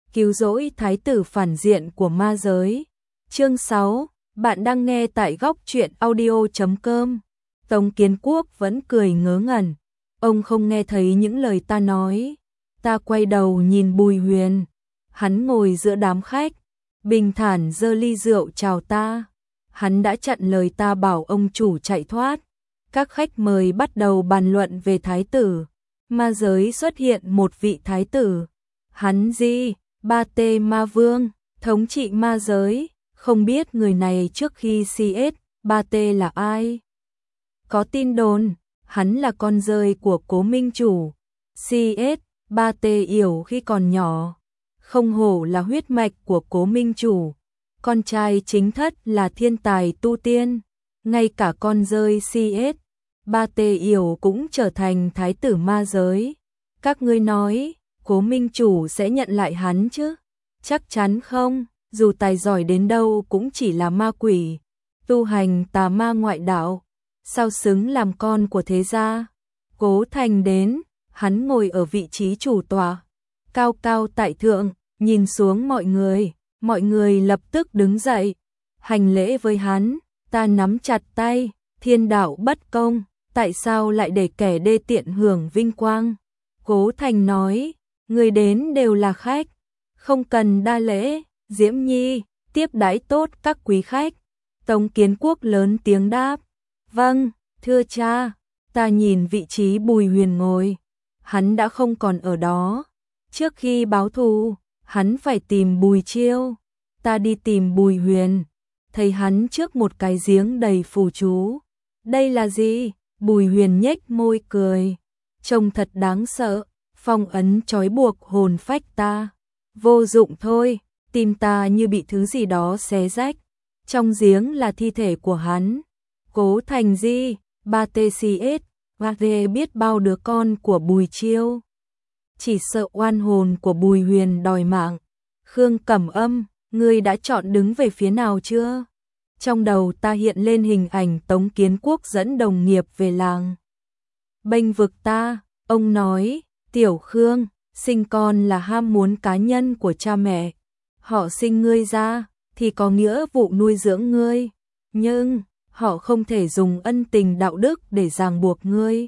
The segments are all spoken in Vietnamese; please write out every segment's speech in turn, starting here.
cứu rỗi thái tử phản diện của ma giới. Chương 6, bạn đang nghe tại góc truyện audio.com. Tống Kiến Quốc vẫn cười ngớ ngẩn, ông không nghe thấy những lời ta nói. Ta quay đầu nhìn Bùi Huyền, hắn ngồi giữa đám khách, bình thản giơ ly rượu chào ta. Hắn đã chặn lời ta bảo ông chủ chạy thoát. Các khách mời bắt đầu bàn luận về thái tử. Ma giới xuất hiện một vị thái tử. Hắn gì? Ba Tê Ma Vương, thống trị ma giới. Không biết người này trước khi CS, Ba Tê là ai? Có tin đồn, hắn là con rơi của Cố Minh Chủ. CS, Ba Tê yểu khi còn nhỏ. Không hổ là huyết mạch của Cố Minh Chủ. Con trai chính thất là thiên tài tu tiên. Ngay cả con rơi CS, Ba Tê yểu cũng trở thành thái tử ma giới. Các ngươi nói, Cố Minh Chủ sẽ nhận lại hắn chứ? Chắc chắn không, dù tài giỏi đến đâu cũng chỉ là ma quỷ, tu hành tà ma ngoại đạo, sao xứng làm con của thế gia. Cố Thành đến, hắn ngồi ở vị trí chủ tọa, cao cao tại thượng, nhìn xuống mọi người lập tức đứng dậy, hành lễ với hắn. Ta nắm chặt tay, thiên đạo bất công, tại sao lại để kẻ đê tiện hưởng vinh quang? Cố Thành nói, người đến đều là khách, không cần đa lễ. Diễm Nhi, tiếp đãi tốt các quý khách. Tống Kiến Quốc lớn tiếng đáp, vâng, thưa cha. Ta nhìn vị trí Bùi Huyền ngồi, hắn đã không còn ở đó. Trước khi báo thù, hắn phải tìm Bùi Chiêu. Ta đi tìm Bùi Huyền, thấy hắn trước một cái giếng đầy phù chú. Đây là gì? Bùi Huyền nhếch môi cười, trông thật đáng sợ. Phong ấn trói buộc hồn phách ta, vô dụng thôi. Tim ta như bị thứ gì đó xé rách. Trong giếng là thi thể của hắn. Cố Thành gì? Ba TCS, Vade biết bao đứa con của Bùi Chiêu. Chỉ sợ oan hồn của Bùi Huyền đòi mạng. Khương Cẩm Âm, ngươi đã chọn đứng về phía nào chưa? Trong đầu ta hiện lên hình ảnh Tống Kiến Quốc dẫn đồng nghiệp về làng bênh vực ta. Ông nói, Tiểu Khương, sinh con là ham muốn cá nhân của cha mẹ. Họ sinh ngươi ra thì có nghĩa vụ nuôi dưỡng ngươi, nhưng họ không thể dùng ân tình đạo đức để ràng buộc ngươi.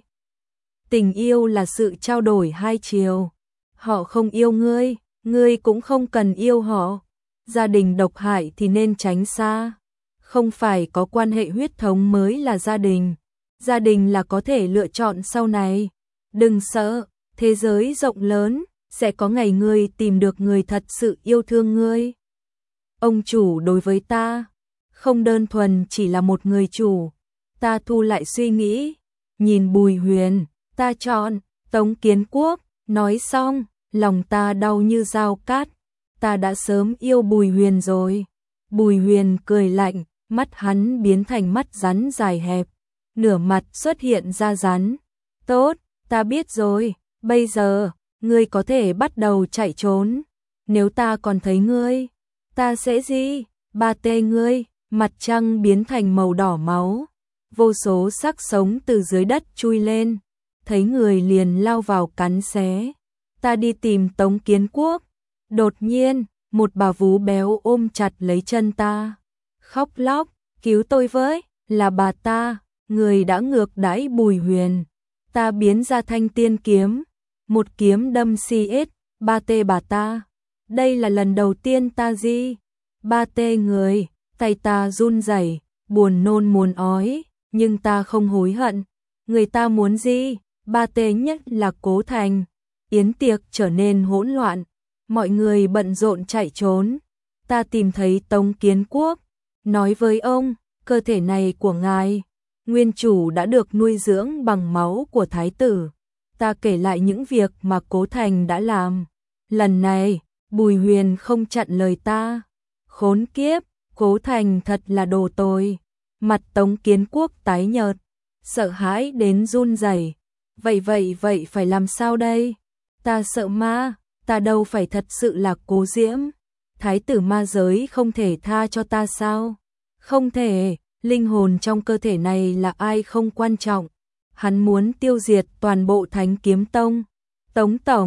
Tình yêu là sự trao đổi hai chiều. Họ không yêu ngươi, ngươi cũng không cần yêu họ. Gia đình độc hại thì nên tránh xa. Không phải có quan hệ huyết thống mới là gia đình. Gia đình là có thể lựa chọn sau này. Đừng sợ, thế giới rộng lớn, sẽ có ngày ngươi tìm được người thật sự yêu thương ngươi. Ông chủ đối với ta, không đơn thuần chỉ là một người chủ. Ta thu lại suy nghĩ, nhìn Bùi Huyền, ta chọn Tống Kiến Quốc. Nói xong, lòng ta đau như dao cát. Ta đã sớm yêu Bùi Huyền rồi. Bùi Huyền cười lạnh, mắt hắn biến thành mắt rắn dài hẹp, nửa mặt xuất hiện ra rắn. Tốt, ta biết rồi, bây giờ ngươi có thể bắt đầu chạy trốn. Nếu ta còn thấy ngươi, ta sẽ gì? Ba Tê ngươi. Mặt trăng biến thành màu đỏ máu, vô số xác sống từ dưới đất chui lên, thấy người liền lao vào cắn xé. Ta đi tìm Tống Kiến Quốc. Đột nhiên, một bà vú béo ôm chặt lấy chân ta, khóc lóc, cứu tôi với. Là bà ta, người đã ngược đãi Bùi Huyền. Ta biến ra thanh tiên kiếm, một kiếm đâm CS, Ba Tê bà ta. Đây là lần đầu tiên ta gì? Ba Tê người, tay ta run rẩy, buồn nôn muốn ói, nhưng ta không hối hận. Người ta muốn gì? Ba Tê nhất là Cố Thành. Yến tiệc trở nên hỗn loạn, mọi người bận rộn chạy trốn. Ta tìm thấy Tống Kiến Quốc, nói với ông, cơ thể này của ngài, nguyên chủ đã được nuôi dưỡng bằng máu của thái tử. Ta kể lại những việc mà Cố Thành đã làm. Lần này, Bùi Huyền không chặn lời ta. Khốn kiếp, Cố Thành thật là đồ tồi. Mặt Tống Kiến Quốc tái nhợt, sợ hãi đến run rẩy. Vậy phải làm sao đây? Ta sợ ma, ta đâu phải thật sự là Cố Diễm. Thái tử ma giới không thể tha cho ta sao? Không thể, linh hồn trong cơ thể này là ai không quan trọng. Hắn muốn tiêu diệt toàn bộ Thánh Kiếm Tông. Tống tổng,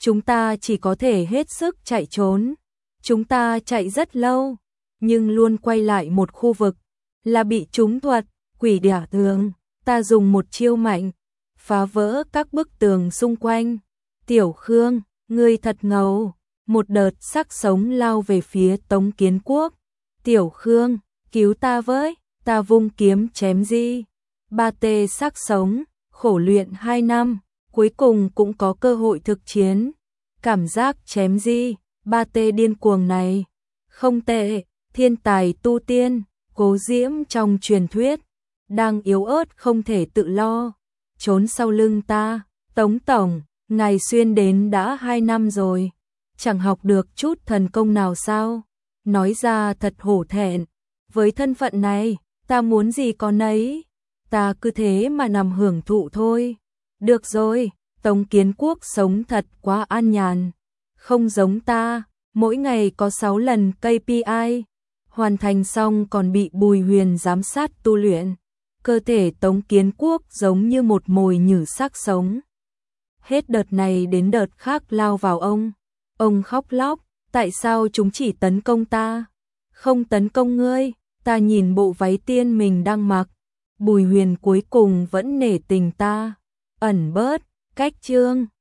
chúng ta chỉ có thể hết sức chạy trốn. Chúng ta chạy rất lâu, nhưng luôn quay lại một khu vực, là bị trúng thuật, quỷ đả tường. Ta dùng một chiêu mạnh, phá vỡ các bức tường xung quanh. Tiểu Khương, ngươi thật ngầu. Một đợt sắc sống lao về phía Tống Kiến Quốc. Tiểu Khương, cứu ta với, ta vung kiếm chém Di. Ba tê sắc sống, khổ luyện 2 năm, cuối cùng cũng có cơ hội thực chiến. Cảm giác chém Di, Ba tê điên cuồng này, không tệ, thiên tài tu tiên, Cố Diễm trong truyền thuyết, đang yếu ớt không thể tự lo, trốn sau lưng ta. Tống tổng, ngài xuyên đến đã 2 năm rồi, chẳng học được chút thần công nào sao? Nói ra thật hổ thẹn, với thân phận này, ta muốn gì có nấy, ta cứ thế mà nằm hưởng thụ thôi. Được rồi, Tống Kiến Quốc sống thật quá an nhàn, không giống ta, mỗi ngày có 6 lần KPI, hoàn thành xong còn bị Bùi Huyền giám sát tu luyện. Cơ thể Tống Kiến Quốc giống như một mồi nhử xác sống. Hết đợt này đến đợt khác lao vào ông. Ông khóc lóc, tại sao chúng chỉ tấn công ta, không tấn công ngươi? Ta nhìn bộ váy tiên mình đang mặc, Bùi Huyền cuối cùng vẫn nể tình ta. Ẩn bớt, cách chương.